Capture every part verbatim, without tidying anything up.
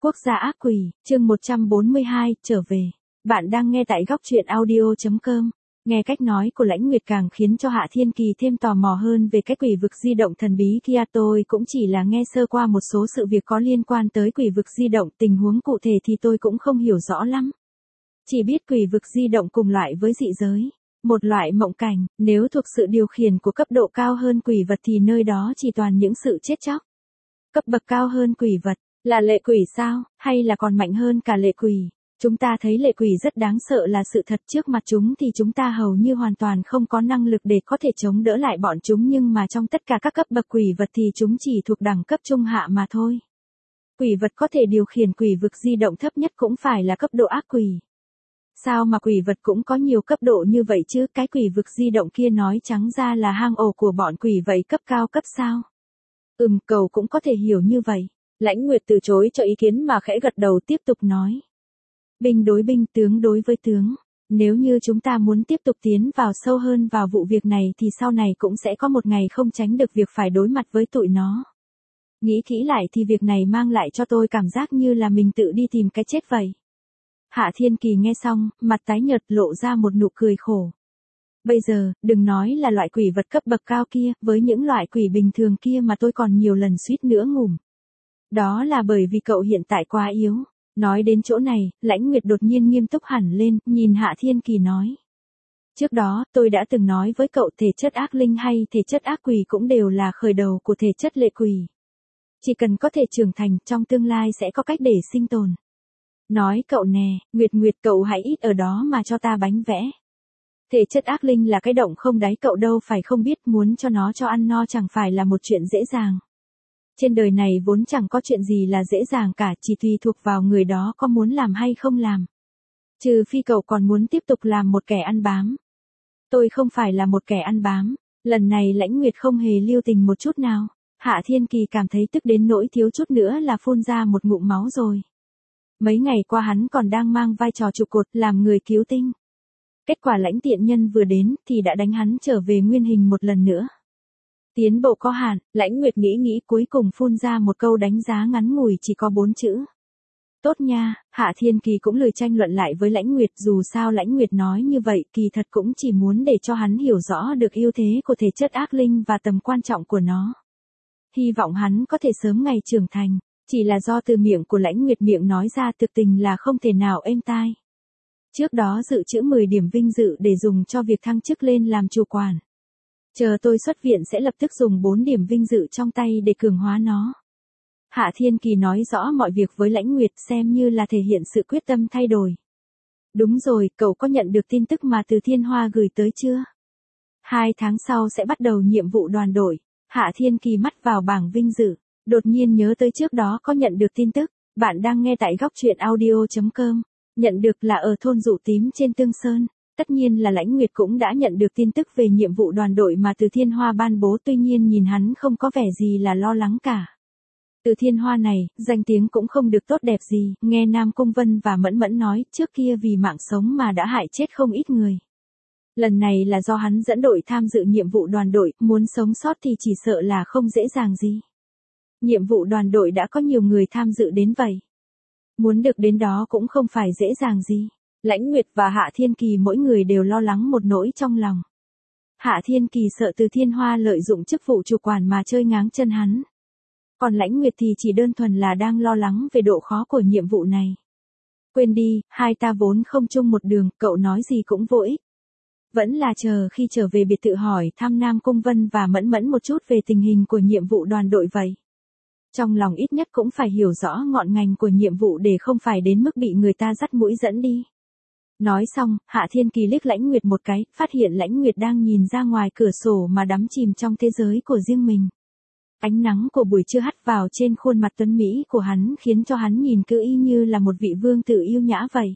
Quốc gia ác quỷ, chương một trăm bốn mươi hai, trở về. Bạn đang nghe tại góc truyện audio chấm com. Nghe cách nói của Lãnh Nguyệt càng khiến cho Hạ Thiên Kỳ thêm tò mò hơn về cái quỷ vực di động thần bí kia. Tôi cũng chỉ là nghe sơ qua một số sự việc có liên quan tới quỷ vực di động, tình huống cụ thể thì tôi cũng không hiểu rõ lắm. Chỉ biết quỷ vực di động cùng loại với dị giới, một loại mộng cảnh, nếu thuộc sự điều khiển của cấp độ cao hơn quỷ vật thì nơi đó chỉ toàn những sự chết chóc. Cấp bậc cao hơn quỷ vật, là lệ quỷ sao, hay là còn mạnh hơn cả lệ quỷ? Chúng ta thấy lệ quỷ rất đáng sợ là sự thật, trước mặt chúng thì chúng ta hầu như hoàn toàn không có năng lực để có thể chống đỡ lại bọn chúng, nhưng mà trong tất cả các cấp bậc quỷ vật thì chúng chỉ thuộc đẳng cấp trung hạ mà thôi. Quỷ vật có thể điều khiển quỷ vực di động thấp nhất cũng phải là cấp độ ác quỷ. Sao mà quỷ vật cũng có nhiều cấp độ như vậy chứ? Cái quỷ vực di động kia nói trắng ra là hang ổ của bọn quỷ vậy, cấp cao cấp sao? Ừm, cậu cũng có thể hiểu như vậy. Lãnh Nguyệt từ chối cho ý kiến mà khẽ gật đầu, tiếp tục nói. Binh đối binh, tướng đối với tướng. Nếu như chúng ta muốn tiếp tục tiến vào sâu hơn vào vụ việc này thì sau này cũng sẽ có một ngày không tránh được việc phải đối mặt với tụi nó. Nghĩ kỹ lại thì việc này mang lại cho tôi cảm giác như là mình tự đi tìm cái chết vậy. Hạ Thiên Kỳ nghe xong, mặt tái nhợt lộ ra một nụ cười khổ. Bây giờ, đừng nói là loại quỷ vật cấp bậc cao kia, với những loại quỷ bình thường kia mà tôi còn nhiều lần suýt nữa ngủm. Đó là bởi vì cậu hiện tại quá yếu. Nói đến chỗ này, Lãnh Nguyệt đột nhiên nghiêm túc hẳn lên, nhìn Hạ Thiên Kỳ nói. Trước đó, tôi đã từng nói với cậu thể chất ác linh hay thể chất ác quỷ cũng đều là khởi đầu của thể chất lệ quỷ. Chỉ cần có thể trưởng thành, trong tương lai sẽ có cách để sinh tồn. Nói cậu nè, Nguyệt Nguyệt, cậu hãy ít ở đó mà cho ta bánh vẽ. Thể chất ác linh là cái động không đáy, cậu đâu phải không biết, muốn cho nó cho ăn no chẳng phải là một chuyện dễ dàng. Trên đời này vốn chẳng có chuyện gì là dễ dàng cả, chỉ tùy thuộc vào người đó có muốn làm hay không làm. Trừ phi cậu còn muốn tiếp tục làm một kẻ ăn bám. Tôi không phải là một kẻ ăn bám. Lần này Lãnh Nguyệt không hề lưu tình một chút nào. Hạ Thiên Kỳ cảm thấy tức đến nỗi thiếu chút nữa là phun ra một ngụm máu rồi. Mấy ngày qua hắn còn đang mang vai trò trụ cột làm người cứu tinh. Kết quả Lãnh tiện nhân vừa đến thì đã đánh hắn trở về nguyên hình một lần nữa. Tiến bộ có hạn, Lãnh Nguyệt nghĩ nghĩ cuối cùng phun ra một câu đánh giá ngắn ngủi chỉ có bốn chữ. Tốt nha. Hạ Thiên Kỳ cũng lười tranh luận lại với Lãnh Nguyệt, dù sao Lãnh Nguyệt nói như vậy kỳ thật cũng chỉ muốn để cho hắn hiểu rõ được ưu thế của thể chất ác linh và tầm quan trọng của nó. Hy vọng hắn có thể sớm ngày trưởng thành, chỉ là do từ miệng của Lãnh Nguyệt miệng nói ra thực tình là không thể nào êm tai. Trước đó dự trữ mười điểm vinh dự để dùng cho việc thăng chức lên làm chủ quản. Chờ tôi xuất viện sẽ lập tức dùng bốn điểm vinh dự trong tay để cường hóa nó. Hạ Thiên Kỳ nói rõ mọi việc với Lãnh Nguyệt xem như là thể hiện sự quyết tâm thay đổi. Đúng rồi, cậu có nhận được tin tức mà Từ Thiên Hoa gửi tới chưa? Hai tháng sau sẽ bắt đầu nhiệm vụ đoàn đội. Hạ Thiên Kỳ mắt vào bảng vinh dự, đột nhiên nhớ tới trước đó có nhận được tin tức. Bạn đang nghe tại góc truyện audio chấm com. Nhận được là ở thôn Dụ Tím trên Tương Sơn. Tất nhiên là Lãnh Nguyệt cũng đã nhận được tin tức về nhiệm vụ đoàn đội mà Từ Thiên Hoa ban bố, tuy nhiên nhìn hắn không có vẻ gì là lo lắng cả. Từ Thiên Hoa này, danh tiếng cũng không được tốt đẹp gì, nghe Nam Cung Vân và Mẫn Mẫn nói, trước kia vì mạng sống mà đã hại chết không ít người. Lần này là do hắn dẫn đội tham dự nhiệm vụ đoàn đội, muốn sống sót thì chỉ sợ là không dễ dàng gì. Nhiệm vụ đoàn đội đã có nhiều người tham dự đến vậy. Muốn được đến đó cũng không phải dễ dàng gì. Lãnh Nguyệt và Hạ Thiên Kỳ mỗi người đều lo lắng một nỗi trong lòng. Hạ Thiên Kỳ sợ Từ Thiên Hoa lợi dụng chức vụ chủ quản mà chơi ngáng chân hắn. Còn Lãnh Nguyệt thì chỉ đơn thuần là đang lo lắng về độ khó của nhiệm vụ này. Quên đi, hai ta vốn không chung một đường, cậu nói gì cũng vô ích. Vẫn là chờ khi trở về biệt thự hỏi thăm Nam Cung Vân và Mẫn Mẫn một chút về tình hình của nhiệm vụ đoàn đội vậy. Trong lòng ít nhất cũng phải hiểu rõ ngọn ngành của nhiệm vụ để không phải đến mức bị người ta dắt mũi dẫn đi. Nói xong, Hạ Thiên Kỳ liếc Lãnh Nguyệt một cái, phát hiện Lãnh Nguyệt đang nhìn ra ngoài cửa sổ mà đắm chìm trong thế giới của riêng mình. Ánh nắng của buổi trưa hắt vào trên khuôn mặt tuấn mỹ của hắn khiến cho hắn nhìn cứ y như là một vị vương tử yêu nhã vậy.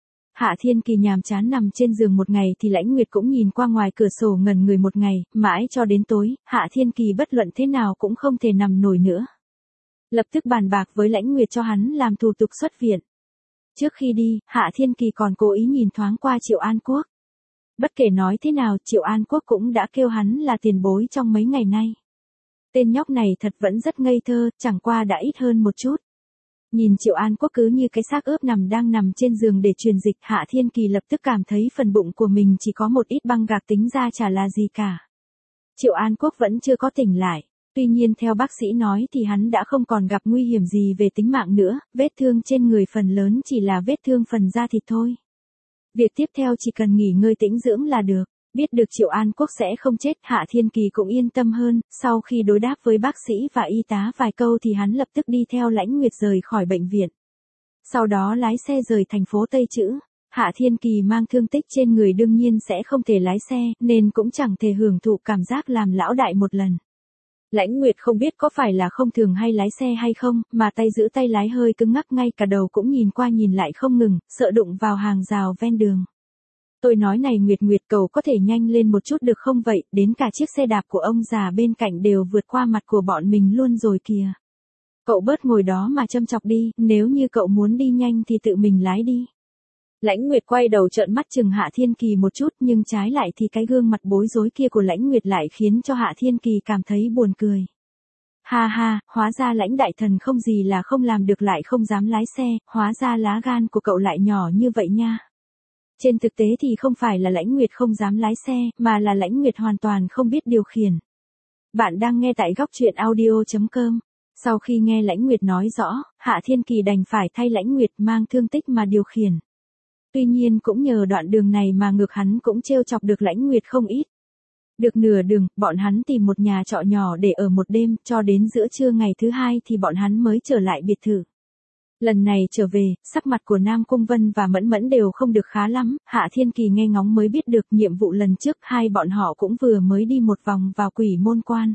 Hạ Thiên Kỳ nhàm chán nằm trên giường một ngày thì Lãnh Nguyệt cũng nhìn qua ngoài cửa sổ ngẩn người một ngày, mãi cho đến tối, Hạ Thiên Kỳ bất luận thế nào cũng không thể nằm nổi nữa. Lập tức bàn bạc với Lãnh Nguyệt cho hắn làm thủ tục xuất viện. Trước khi đi, Hạ Thiên Kỳ còn cố ý nhìn thoáng qua Triệu An Quốc. Bất kể nói thế nào, Triệu An Quốc cũng đã kêu hắn là tiền bối trong mấy ngày nay. Tên nhóc này thật vẫn rất ngây thơ, chẳng qua đã ít hơn một chút. Nhìn Triệu An Quốc cứ như cái xác ướp nằm đang nằm trên giường để truyền dịch, Hạ Thiên Kỳ lập tức cảm thấy phần bụng của mình chỉ có một ít băng gạc, tính ra chả là gì cả. Triệu An Quốc vẫn chưa có tỉnh lại. Tuy nhiên theo bác sĩ nói thì hắn đã không còn gặp nguy hiểm gì về tính mạng nữa, vết thương trên người phần lớn chỉ là vết thương phần da thịt thôi. Việc tiếp theo chỉ cần nghỉ ngơi tĩnh dưỡng là được. Biết được Triệu An Quốc sẽ không chết, Hạ Thiên Kỳ cũng yên tâm hơn, sau khi đối đáp với bác sĩ và y tá vài câu thì hắn lập tức đi theo Lãnh Nguyệt rời khỏi bệnh viện. Sau đó lái xe rời thành phố Tây Chữ. Hạ Thiên Kỳ mang thương tích trên người đương nhiên sẽ không thể lái xe, nên cũng chẳng thể hưởng thụ cảm giác làm lão đại một lần. Lãnh Nguyệt không biết có phải là không thường hay lái xe hay không, mà tay giữ tay lái hơi cứng ngắc, ngay cả đầu cũng nhìn qua nhìn lại không ngừng, sợ đụng vào hàng rào ven đường. Tôi nói này Nguyệt Nguyệt, cậu có thể nhanh lên một chút được không vậy, đến cả chiếc xe đạp của ông già bên cạnh đều vượt qua mặt của bọn mình luôn rồi kìa. Cậu bớt ngồi đó mà châm chọc đi, nếu như cậu muốn đi nhanh thì tự mình lái đi. Lãnh Nguyệt quay đầu trợn mắt chừng Hạ Thiên Kỳ một chút, nhưng trái lại thì cái gương mặt bối rối kia của Lãnh Nguyệt lại khiến cho Hạ Thiên Kỳ cảm thấy buồn cười. Ha ha, hóa ra Lãnh đại thần không gì là không làm được, lại không dám lái xe, hóa ra lá gan của cậu lại nhỏ như vậy nha. Trên thực tế thì không phải là Lãnh Nguyệt không dám lái xe, mà là Lãnh Nguyệt hoàn toàn không biết điều khiển. Bạn đang nghe tại góc truyện audio chấm com. Sau khi nghe Lãnh Nguyệt nói rõ, Hạ Thiên Kỳ đành phải thay Lãnh Nguyệt mang thương tích mà điều khiển. Tuy nhiên cũng nhờ đoạn đường này mà ngược hắn cũng trêu chọc được Lãnh Nguyệt không ít. Được nửa đường, bọn hắn tìm một nhà trọ nhỏ để ở một đêm, cho đến giữa trưa ngày thứ hai thì bọn hắn mới trở lại biệt thự. Lần này trở về, sắc mặt của Nam Cung Vân và Mẫn Mẫn đều không được khá lắm, Hạ Thiên Kỳ nghe ngóng mới biết được nhiệm vụ lần trước hai bọn họ cũng vừa mới đi một vòng vào Quỷ Môn Quan.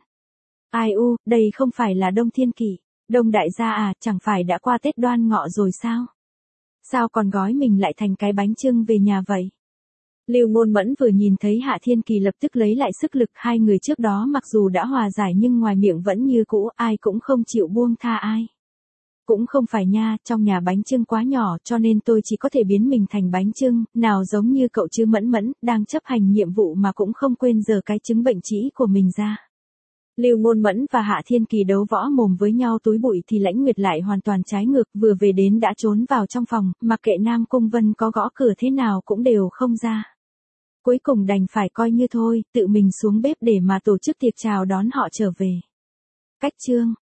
Ai u, đây không phải là Đông Thiên Kỷ, Đông đại gia à, chẳng phải đã qua Tết Đoan Ngọ rồi sao? Sao còn gói mình lại thành cái bánh chưng về nhà vậy? Lưu Ngôn Mẫn vừa nhìn thấy Hạ Thiên Kỳ lập tức lấy lại sức lực, hai người trước đó mặc dù đã hòa giải nhưng ngoài miệng vẫn như cũ, ai cũng không chịu buông tha ai. Cũng không phải nha, trong nhà bánh chưng quá nhỏ cho nên tôi chỉ có thể biến mình thành bánh chưng, nào giống như cậu chứ Mẫn Mẫn, đang chấp hành nhiệm vụ mà cũng không quên giở cái chứng bệnh trĩ của mình ra. Lưu Ngôn Mẫn và Hạ Thiên Kỳ đấu võ mồm với nhau túi bụi thì Lãnh Nguyệt lại hoàn toàn trái ngược, vừa về đến đã trốn vào trong phòng, mặc kệ Nam Cung Vân có gõ cửa thế nào cũng đều không ra. Cuối cùng đành phải coi như thôi, tự mình xuống bếp để mà tổ chức tiệc chào đón họ trở về. Cách chương